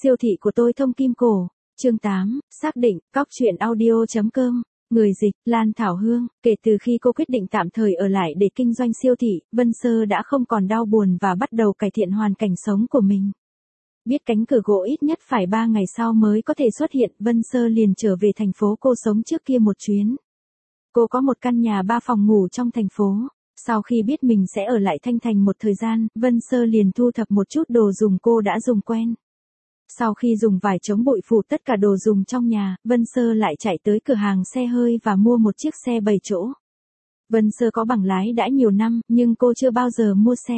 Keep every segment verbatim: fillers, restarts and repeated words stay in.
Siêu thị của tôi thông kim cổ. Chương tám, xác định, cóc truyện audio.com. Người dịch, Lan Thảo Hương. Kể từ khi cô quyết định tạm thời ở lại để kinh doanh siêu thị, Vân Sơ đã không còn đau buồn và bắt đầu cải thiện hoàn cảnh sống của mình. Biết cánh cửa gỗ ít nhất phải ba ngày sau mới có thể xuất hiện, Vân Sơ liền trở về thành phố cô sống trước kia một chuyến. Cô có một căn nhà ba phòng ngủ trong thành phố. Sau khi biết mình sẽ ở lại Thanh Thành một thời gian, Vân Sơ liền thu thập một chút đồ dùng cô đã dùng quen. Sau khi dùng vải chống bụi phủ tất cả đồ dùng trong nhà, Vân Sơ lại chạy tới cửa hàng xe hơi và mua một chiếc xe bảy chỗ. Vân Sơ có bằng lái đã nhiều năm, nhưng cô chưa bao giờ mua xe.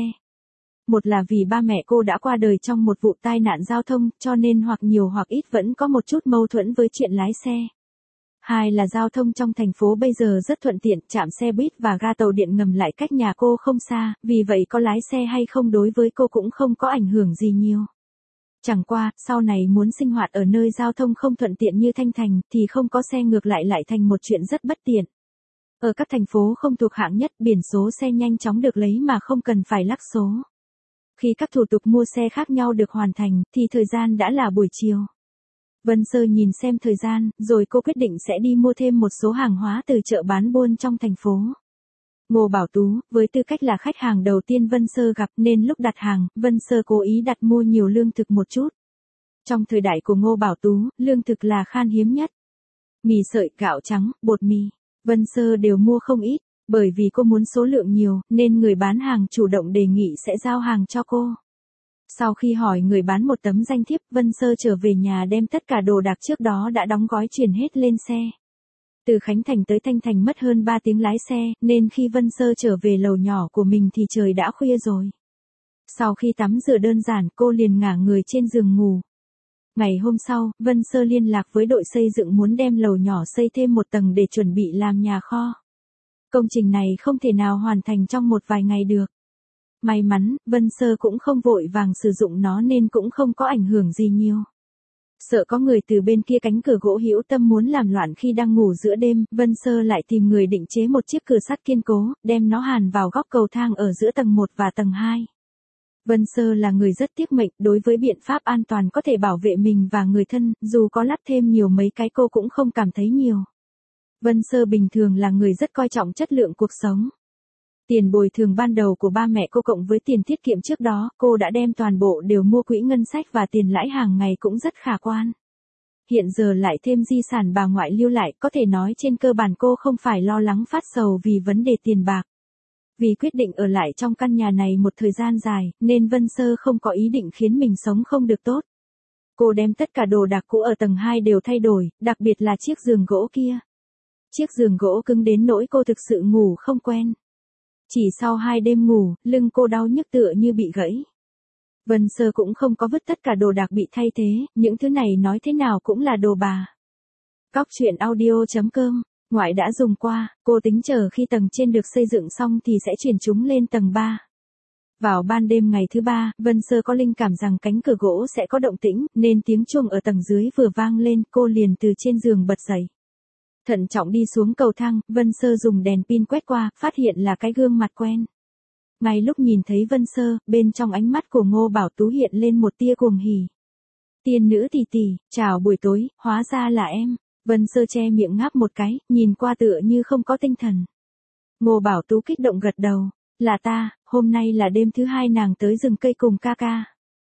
Một là vì ba mẹ cô đã qua đời trong một vụ tai nạn giao thông, cho nên hoặc nhiều hoặc ít vẫn có một chút mâu thuẫn với chuyện lái xe. Hai là giao thông trong thành phố bây giờ rất thuận tiện, trạm xe buýt và ga tàu điện ngầm lại cách nhà cô không xa, vì vậy có lái xe hay không đối với cô cũng không có ảnh hưởng gì nhiều. Chẳng qua, sau này muốn sinh hoạt ở nơi giao thông không thuận tiện như Thanh Thành, thì không có xe ngược lại lại thành một chuyện rất bất tiện. Ở các thành phố không thuộc hạng nhất, biển số xe nhanh chóng được lấy mà không cần phải lắc số. Khi các thủ tục mua xe khác nhau được hoàn thành, thì thời gian đã là buổi chiều. Vân Sơ nhìn xem thời gian, rồi cô quyết định sẽ đi mua thêm một số hàng hóa từ chợ bán buôn trong thành phố. Ngô Bảo Tú, với tư cách là khách hàng đầu tiên Vân Sơ gặp nên lúc đặt hàng, Vân Sơ cố ý đặt mua nhiều lương thực một chút. Trong thời đại của Ngô Bảo Tú, lương thực là khan hiếm nhất. Mì sợi, gạo trắng, bột mì, Vân Sơ đều mua không ít, bởi vì cô muốn số lượng nhiều, nên người bán hàng chủ động đề nghị sẽ giao hàng cho cô. Sau khi hỏi người bán một tấm danh thiếp, Vân Sơ trở về nhà đem tất cả đồ đạc trước đó đã đóng gói chuyển hết lên xe. Từ Khánh Thành tới Thanh Thành mất hơn ba tiếng lái xe, nên khi Vân Sơ trở về lầu nhỏ của mình thì trời đã khuya rồi. Sau khi tắm rửa đơn giản, cô liền ngả người trên giường ngủ. Ngày hôm sau, Vân Sơ liên lạc với đội xây dựng muốn đem lầu nhỏ xây thêm một tầng để chuẩn bị làm nhà kho. Công trình này không thể nào hoàn thành trong một vài ngày được. May mắn, Vân Sơ cũng không vội vàng sử dụng nó nên cũng không có ảnh hưởng gì nhiều. Sợ có người từ bên kia cánh cửa gỗ hữu tâm muốn làm loạn khi đang ngủ giữa đêm, Vân Sơ lại tìm người định chế một chiếc cửa sắt kiên cố, đem nó hàn vào góc cầu thang ở giữa tầng một và tầng hai. Vân Sơ là người rất tiếc mệnh, đối với biện pháp an toàn có thể bảo vệ mình và người thân, dù có lắp thêm nhiều mấy cái cô cũng không cảm thấy nhiều. Vân Sơ bình thường là người rất coi trọng chất lượng cuộc sống. Tiền bồi thường ban đầu của ba mẹ cô cộng với tiền tiết kiệm trước đó, cô đã đem toàn bộ đều mua quỹ ngân sách và tiền lãi hàng ngày cũng rất khả quan. Hiện giờ lại thêm di sản bà ngoại lưu lại, có thể nói trên cơ bản cô không phải lo lắng phát sầu vì vấn đề tiền bạc. Vì quyết định ở lại trong căn nhà này một thời gian dài, nên Vân Sơ không có ý định khiến mình sống không được tốt. Cô đem tất cả đồ đạc cũ ở tầng hai đều thay đổi, đặc biệt là chiếc giường gỗ kia. Chiếc giường gỗ cứng đến nỗi cô thực sự ngủ không quen. Chỉ sau hai đêm ngủ, lưng cô đau nhức tựa như bị gãy. Vân Sơ cũng không có vứt tất cả đồ đạc bị thay thế, những thứ này nói thế nào cũng là đồ bà. Cóc truyện audio.com. Ngoại đã dùng qua, cô tính chờ khi tầng trên được xây dựng xong thì sẽ chuyển chúng lên tầng ba. Vào ban đêm ngày thứ ba, Vân Sơ có linh cảm rằng cánh cửa gỗ sẽ có động tĩnh, nên tiếng chuông ở tầng dưới vừa vang lên, cô liền từ trên giường bật dậy. Thận trọng đi xuống cầu thang, Vân Sơ dùng đèn pin quét qua, phát hiện là cái gương mặt quen. Ngay lúc nhìn thấy Vân Sơ, bên trong ánh mắt của Ngô Bảo Tú hiện lên một tia cuồng hỉ. Tiên nữ tỷ tỷ, chào buổi tối, hóa ra là em. Vân Sơ che miệng ngáp một cái, nhìn qua tựa như không có tinh thần. Ngô Bảo Tú kích động gật đầu, là ta, hôm nay là đêm thứ hai nàng tới rừng cây cùng ca ca.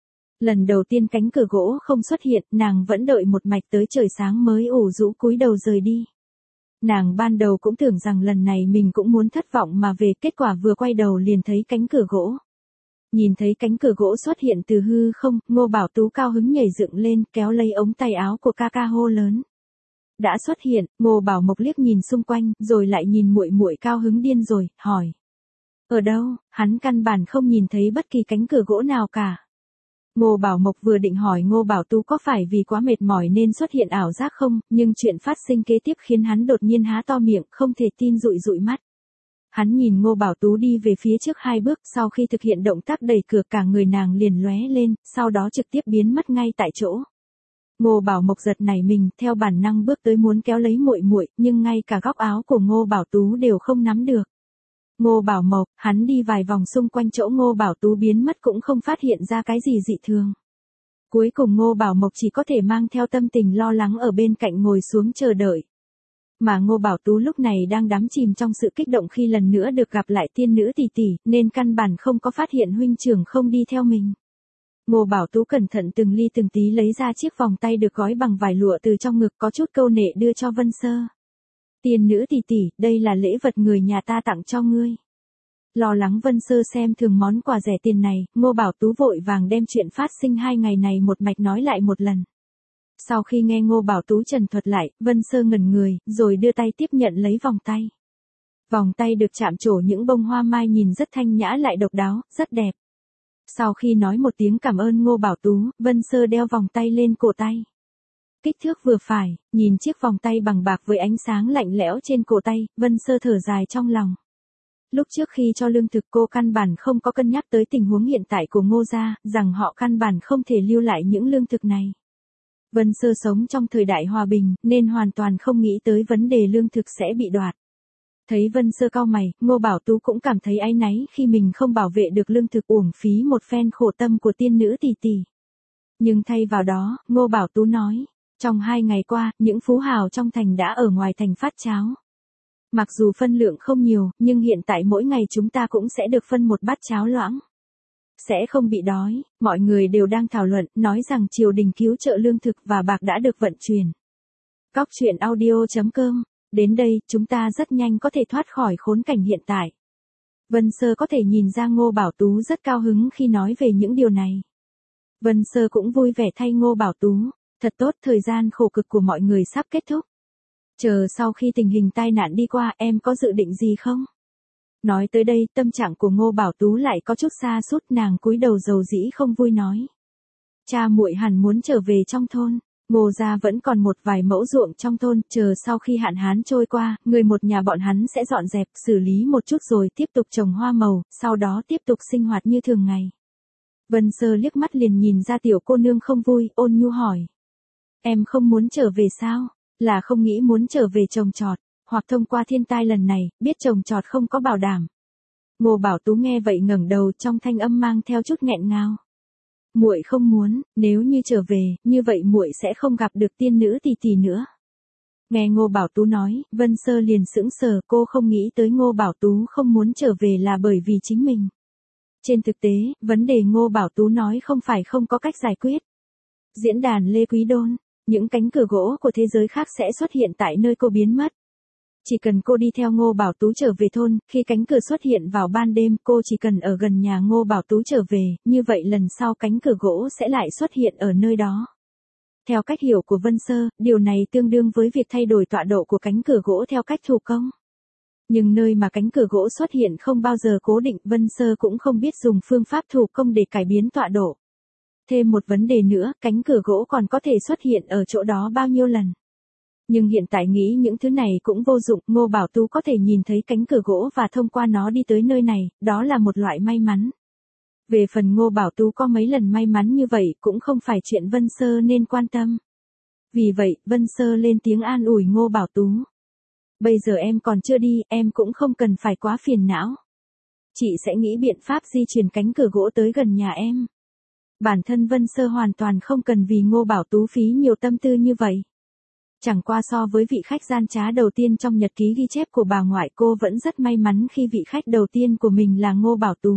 Lần đầu tiên cánh cửa gỗ không xuất hiện, nàng vẫn đợi một mạch tới trời sáng mới ủ rũ cúi đầu rời đi. Nàng ban đầu cũng tưởng rằng lần này mình cũng muốn thất vọng mà về, kết quả vừa quay đầu liền thấy cánh cửa gỗ. Nhìn thấy cánh cửa gỗ xuất hiện từ hư không, Ngô Bảo Tú cao hứng nhảy dựng lên, kéo lấy ống tay áo của ca ca hô lớn. Đã xuất hiện, Ngô Bảo Mộc liếc nhìn xung quanh, rồi lại nhìn muội muội cao hứng điên rồi, hỏi. Ở đâu? Hắn căn bản không nhìn thấy bất kỳ cánh cửa gỗ nào cả. Ngô Bảo Mộc vừa định hỏi Ngô Bảo Tú có phải vì quá mệt mỏi nên xuất hiện ảo giác không, nhưng chuyện phát sinh kế tiếp khiến hắn đột nhiên há to miệng, không thể tin dụi dụi mắt. Hắn nhìn Ngô Bảo Tú đi về phía trước hai bước, sau khi thực hiện động tác đẩy cửa cả người nàng liền lóe lên, sau đó trực tiếp biến mất ngay tại chỗ. Ngô Bảo Mộc giật nảy mình, theo bản năng bước tới muốn kéo lấy muội muội, nhưng ngay cả góc áo của Ngô Bảo Tú đều không nắm được. Ngô Bảo Mộc, hắn đi vài vòng xung quanh chỗ Ngô Bảo Tú biến mất cũng không phát hiện ra cái gì dị thường. Cuối cùng Ngô Bảo Mộc chỉ có thể mang theo tâm tình lo lắng ở bên cạnh ngồi xuống chờ đợi. Mà Ngô Bảo Tú lúc này đang đắm chìm trong sự kích động khi lần nữa được gặp lại tiên nữ tỷ tỷ, nên căn bản không có phát hiện huynh trưởng không đi theo mình. Ngô Bảo Tú cẩn thận từng ly từng tí lấy ra chiếc vòng tay được gói bằng vải lụa từ trong ngực, có chút câu nệ đưa cho Vân Sơ. Tiên nữ tỷ tỷ, đây là lễ vật người nhà ta tặng cho ngươi. Lo lắng Vân Sơ xem thường món quà rẻ tiền này, Ngô Bảo Tú vội vàng đem chuyện phát sinh hai ngày này một mạch nói lại một lần. Sau khi nghe Ngô Bảo Tú trần thuật lại, Vân Sơ ngẩn người, rồi đưa tay tiếp nhận lấy vòng tay. Vòng tay được chạm trổ những bông hoa mai nhìn rất thanh nhã lại độc đáo, rất đẹp. Sau khi nói một tiếng cảm ơn Ngô Bảo Tú, Vân Sơ đeo vòng tay lên cổ tay. Kích thước vừa phải, nhìn chiếc vòng tay bằng bạc với ánh sáng lạnh lẽo trên cổ tay, Vân Sơ thở dài trong lòng. Lúc trước khi cho lương thực cô căn bản không có cân nhắc tới tình huống hiện tại của Ngô gia, rằng họ căn bản không thể lưu lại những lương thực này. Vân Sơ sống trong thời đại hòa bình, nên hoàn toàn không nghĩ tới vấn đề lương thực sẽ bị đoạt. Thấy Vân Sơ cau mày, Ngô Bảo Tú cũng cảm thấy áy náy khi mình không bảo vệ được lương thực, uổng phí một phen khổ tâm của tiên nữ tỷ tỷ. Nhưng thay vào đó, Ngô Bảo Tú nói, trong hai ngày qua, những phú hào trong thành đã ở ngoài thành phát cháo. Mặc dù phân lượng không nhiều, nhưng hiện tại mỗi ngày chúng ta cũng sẽ được phân một bát cháo loãng. Sẽ không bị đói, mọi người đều đang thảo luận, nói rằng triều đình cứu trợ lương thực và bạc đã được vận chuyển. Cóc truyện audio chấm com. Đến đây, chúng ta rất nhanh có thể thoát khỏi khốn cảnh hiện tại. Vân Sơ có thể nhìn ra Ngô Bảo Tú rất cao hứng khi nói về những điều này. Vân Sơ cũng vui vẻ thay Ngô Bảo Tú, thật tốt, thời gian khổ cực của mọi người sắp kết thúc. Chờ sau khi tình hình tai nạn đi qua, em có dự định gì không? Nói tới đây, tâm trạng của Ngô Bảo Tú lại có chút sa sút, nàng cúi đầu dầu dĩ không vui nói. Cha muội hẳn muốn trở về trong thôn. Ngô gia vẫn còn một vài mẫu ruộng trong thôn, chờ sau khi hạn hán trôi qua, người một nhà bọn hắn sẽ dọn dẹp, xử lý một chút rồi tiếp tục trồng hoa màu, sau đó tiếp tục sinh hoạt như thường ngày. Vân Sơ liếc mắt liền nhìn ra tiểu cô nương không vui, ôn nhu hỏi. Em không muốn trở về sao? Là không nghĩ muốn trở về trồng trọt, hoặc thông qua thiên tai lần này, biết trồng trọt không có bảo đảm. Ngô Bảo Tú nghe vậy ngẩng đầu, trong thanh âm mang theo chút nghẹn ngào. Muội không muốn, nếu như trở về, như vậy muội sẽ không gặp được tiên nữ tỷ tỷ nữa. Nghe Ngô Bảo Tú nói, Vân Sơ liền sững sờ, cô không nghĩ tới Ngô Bảo Tú không muốn trở về là bởi vì chính mình. Trên thực tế, vấn đề Ngô Bảo Tú nói không phải không có cách giải quyết. Diễn đàn Lê Quý Đôn, những cánh cửa gỗ của thế giới khác sẽ xuất hiện tại nơi cô biến mất. Chỉ cần cô đi theo Ngô Bảo Tú trở về thôn, khi cánh cửa xuất hiện vào ban đêm, cô chỉ cần ở gần nhà Ngô Bảo Tú trở về, như vậy lần sau cánh cửa gỗ sẽ lại xuất hiện ở nơi đó. Theo cách hiểu của Vân Sơ, điều này tương đương với việc thay đổi tọa độ của cánh cửa gỗ theo cách thủ công. Nhưng nơi mà cánh cửa gỗ xuất hiện không bao giờ cố định, Vân Sơ cũng không biết dùng phương pháp thủ công để cải biến tọa độ. Thêm một vấn đề nữa, cánh cửa gỗ còn có thể xuất hiện ở chỗ đó bao nhiêu lần. Nhưng hiện tại nghĩ những thứ này cũng vô dụng, Ngô Bảo Tú có thể nhìn thấy cánh cửa gỗ và thông qua nó đi tới nơi này, đó là một loại may mắn. Về phần Ngô Bảo Tú có mấy lần may mắn như vậy cũng không phải chuyện Vân Sơ nên quan tâm. Vì vậy, Vân Sơ lên tiếng an ủi Ngô Bảo Tú. Bây giờ em còn chưa đi, em cũng không cần phải quá phiền não. Chị sẽ nghĩ biện pháp di chuyển cánh cửa gỗ tới gần nhà em. Bản thân Vân Sơ hoàn toàn không cần vì Ngô Bảo Tú phí nhiều tâm tư như vậy. Chẳng qua so với vị khách gian trá đầu tiên trong nhật ký ghi chép của bà ngoại, cô vẫn rất may mắn khi vị khách đầu tiên của mình là Ngô Bảo Tú.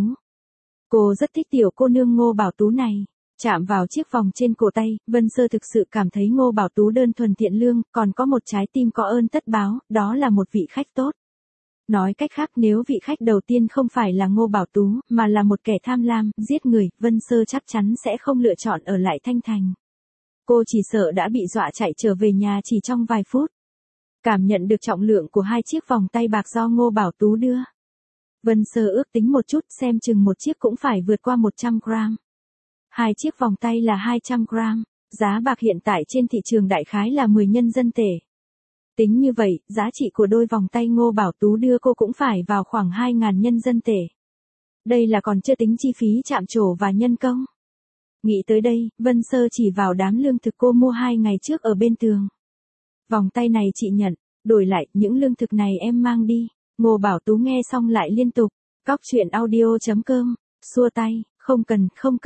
Cô rất thích tiểu cô nương Ngô Bảo Tú này. Chạm vào chiếc vòng trên cổ tay, Vân Sơ thực sự cảm thấy Ngô Bảo Tú đơn thuần thiện lương, còn có một trái tim có ơn tất báo, đó là một vị khách tốt. Nói cách khác, nếu vị khách đầu tiên không phải là Ngô Bảo Tú, mà là một kẻ tham lam, giết người, Vân Sơ chắc chắn sẽ không lựa chọn ở lại Thanh Thành. Cô chỉ sợ đã bị dọa chạy trở về nhà chỉ trong vài phút. Cảm nhận được trọng lượng của hai chiếc vòng tay bạc do Ngô Bảo Tú đưa. Vân Sơ ước tính một chút, xem chừng một chiếc cũng phải vượt qua một trăm gram. Hai chiếc vòng tay là hai trăm gram, giá bạc hiện tại trên thị trường đại khái là mười nhân dân tệ. Tính như vậy, giá trị của đôi vòng tay Ngô Bảo Tú đưa cô cũng phải vào khoảng hai nghìn nhân dân tệ. Đây là còn chưa tính chi phí chạm trổ và nhân công. Nghĩ tới đây, Vân Sơ chỉ vào đám lương thực cô mua hai ngày trước ở bên tường. Vòng tay này chị nhận, đổi lại, những lương thực này em mang đi. Ngô Bảo Tú nghe xong lại liên tục, cóc truyện audio chấm com, xua tay, không cần, không cần.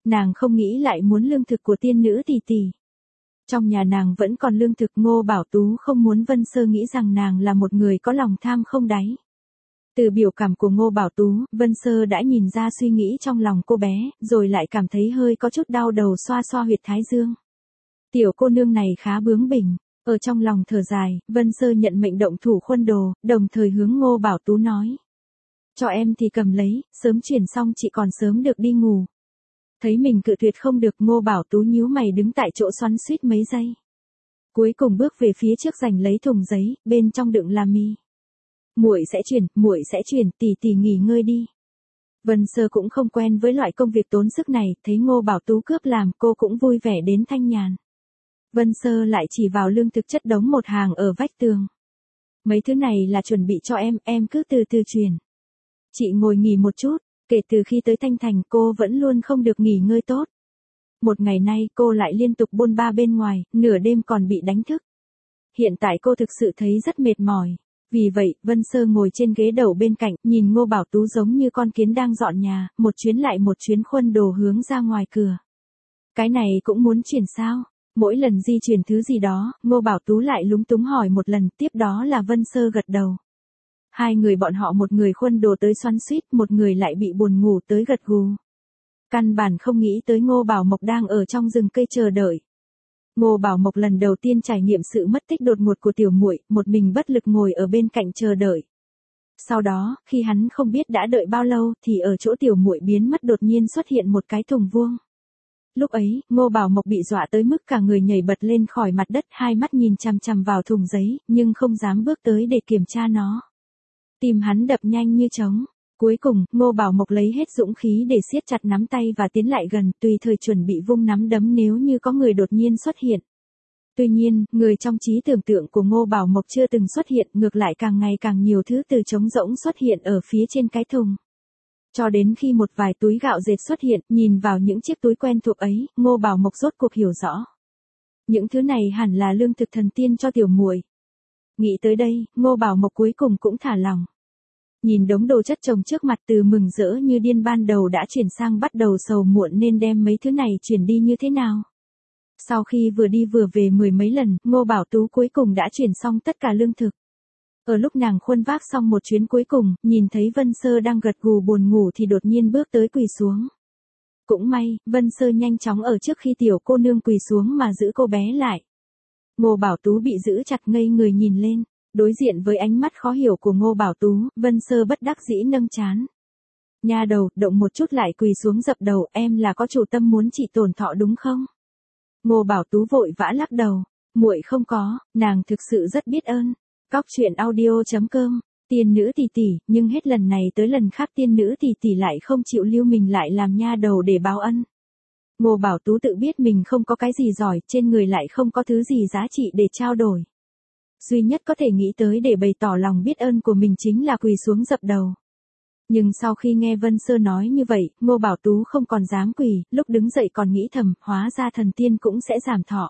Nàng không nghĩ lại muốn lương thực của tiên nữ tỷ tỷ. Trong nhà nàng vẫn còn lương thực. Ngô Bảo Tú không muốn Vân Sơ nghĩ rằng nàng là một người có lòng tham không đáy. Từ biểu cảm của Ngô Bảo Tú, Vân Sơ đã nhìn ra suy nghĩ trong lòng cô bé, rồi lại cảm thấy hơi có chút đau đầu xoa xoa huyệt thái dương. Tiểu cô nương này khá bướng bỉnh. Ở trong lòng thở dài, Vân Sơ nhận mệnh động thủ khuân đồ, đồng thời hướng Ngô Bảo Tú nói. Cho em thì cầm lấy, sớm chuyển xong chị còn sớm được đi ngủ. Thấy mình cự tuyệt không được, Ngô Bảo Tú nhíu mày đứng tại chỗ xoắn xuýt mấy giây. Cuối cùng bước về phía trước giành lấy thùng giấy, bên trong đựng là mì. Muội sẽ chuyển, muội sẽ chuyển, tỷ tỷ nghỉ ngơi đi. Vân Sơ cũng không quen với loại công việc tốn sức này, thấy Ngô Bảo Tú cướp làm, cô cũng vui vẻ đến thanh nhàn. Vân Sơ lại chỉ vào lương thực chất đống một hàng ở vách tường. Mấy thứ này là chuẩn bị cho em, em cứ từ từ chuyển. Chị ngồi nghỉ một chút, kể từ khi tới Thanh Thành cô vẫn luôn không được nghỉ ngơi tốt. Một ngày nay cô lại liên tục bôn ba bên ngoài, nửa đêm còn bị đánh thức. Hiện tại cô thực sự thấy rất mệt mỏi. Vì vậy, Vân Sơ ngồi trên ghế đầu bên cạnh, nhìn Ngô Bảo Tú giống như con kiến đang dọn nhà, một chuyến lại một chuyến khuân đồ hướng ra ngoài cửa. Cái này cũng muốn chuyển sao? Mỗi lần di chuyển thứ gì đó, Ngô Bảo Tú lại lúng túng hỏi một lần, tiếp đó là Vân Sơ gật đầu. Hai người bọn họ, một người khuân đồ tới xoắn xuýt, một người lại bị buồn ngủ tới gật gù. Căn bản không nghĩ tới Ngô Bảo Mộc đang ở trong rừng cây chờ đợi. Ngô Bảo Mộc lần đầu tiên trải nghiệm sự mất tích đột ngột của tiểu muội, một mình bất lực ngồi ở bên cạnh chờ đợi. Sau đó, khi hắn không biết đã đợi bao lâu, thì ở chỗ tiểu muội biến mất đột nhiên xuất hiện một cái thùng vuông. Lúc ấy, Ngô Bảo Mộc bị dọa tới mức cả người nhảy bật lên khỏi mặt đất, hai mắt nhìn chằm chằm vào thùng giấy, nhưng không dám bước tới để kiểm tra nó. Tim hắn đập nhanh như trống. Cuối cùng, Ngô Bảo Mộc lấy hết dũng khí để siết chặt nắm tay và tiến lại gần, tùy thời chuẩn bị vung nắm đấm nếu như có người đột nhiên xuất hiện. Tuy nhiên, người trong trí tưởng tượng của Ngô Bảo Mộc chưa từng xuất hiện, ngược lại càng ngày càng nhiều thứ từ trống rỗng xuất hiện ở phía trên cái thùng. Cho đến khi một vài túi gạo dệt xuất hiện, nhìn vào những chiếc túi quen thuộc ấy, Ngô Bảo Mộc rốt cuộc hiểu rõ. Những thứ này hẳn là lương thực thần tiên cho tiểu muội. Nghĩ tới đây, Ngô Bảo Mộc cuối cùng cũng thả lòng. Nhìn đống đồ chất chồng trước mặt, từ mừng rỡ như điên ban đầu đã chuyển sang bắt đầu sầu muộn nên đem mấy thứ này chuyển đi như thế nào. Sau khi vừa đi vừa về mười mấy lần, Ngô Bảo Tú cuối cùng đã chuyển xong tất cả lương thực. Ở lúc nàng khuân vác xong một chuyến cuối cùng, nhìn thấy Vân Sơ đang gật gù buồn ngủ thì đột nhiên bước tới quỳ xuống. Cũng may, Vân Sơ nhanh chóng ở trước khi tiểu cô nương quỳ xuống mà giữ cô bé lại. Ngô Bảo Tú bị giữ chặt ngây người nhìn lên. Đối diện với ánh mắt khó hiểu của Ngô Bảo Tú, Vân Sơ bất đắc dĩ nâng trán. Nha đầu, động một chút lại quỳ xuống dập đầu, em là có chủ tâm muốn chị tổn thọ đúng không? Ngô Bảo Tú vội vã lắc đầu, muội không có, nàng thực sự rất biết ơn. Cóc truyện audio chấm com, tiên nữ tỷ tỷ, nhưng hết lần này tới lần khác tiên nữ tỷ tỷ lại không chịu lưu mình lại làm nha đầu để báo ân. Ngô Bảo Tú tự biết mình không có cái gì giỏi, trên người lại không có thứ gì giá trị để trao đổi. Duy nhất có thể nghĩ tới để bày tỏ lòng biết ơn của mình chính là quỳ xuống dập đầu. Nhưng sau khi nghe Vân Sơ nói như vậy, Ngô Bảo Tú không còn dám quỳ, lúc đứng dậy còn nghĩ thầm, hóa ra thần tiên cũng sẽ giảm thọ.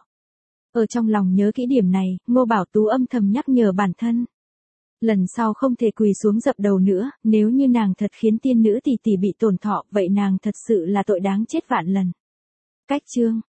Ở trong lòng nhớ kỹ điểm này, Ngô Bảo Tú âm thầm nhắc nhở bản thân. Lần sau không thể quỳ xuống dập đầu nữa, nếu như nàng thật khiến tiên nữ tỷ tỷ bị tổn thọ, vậy nàng thật sự là tội đáng chết vạn lần. Cách chương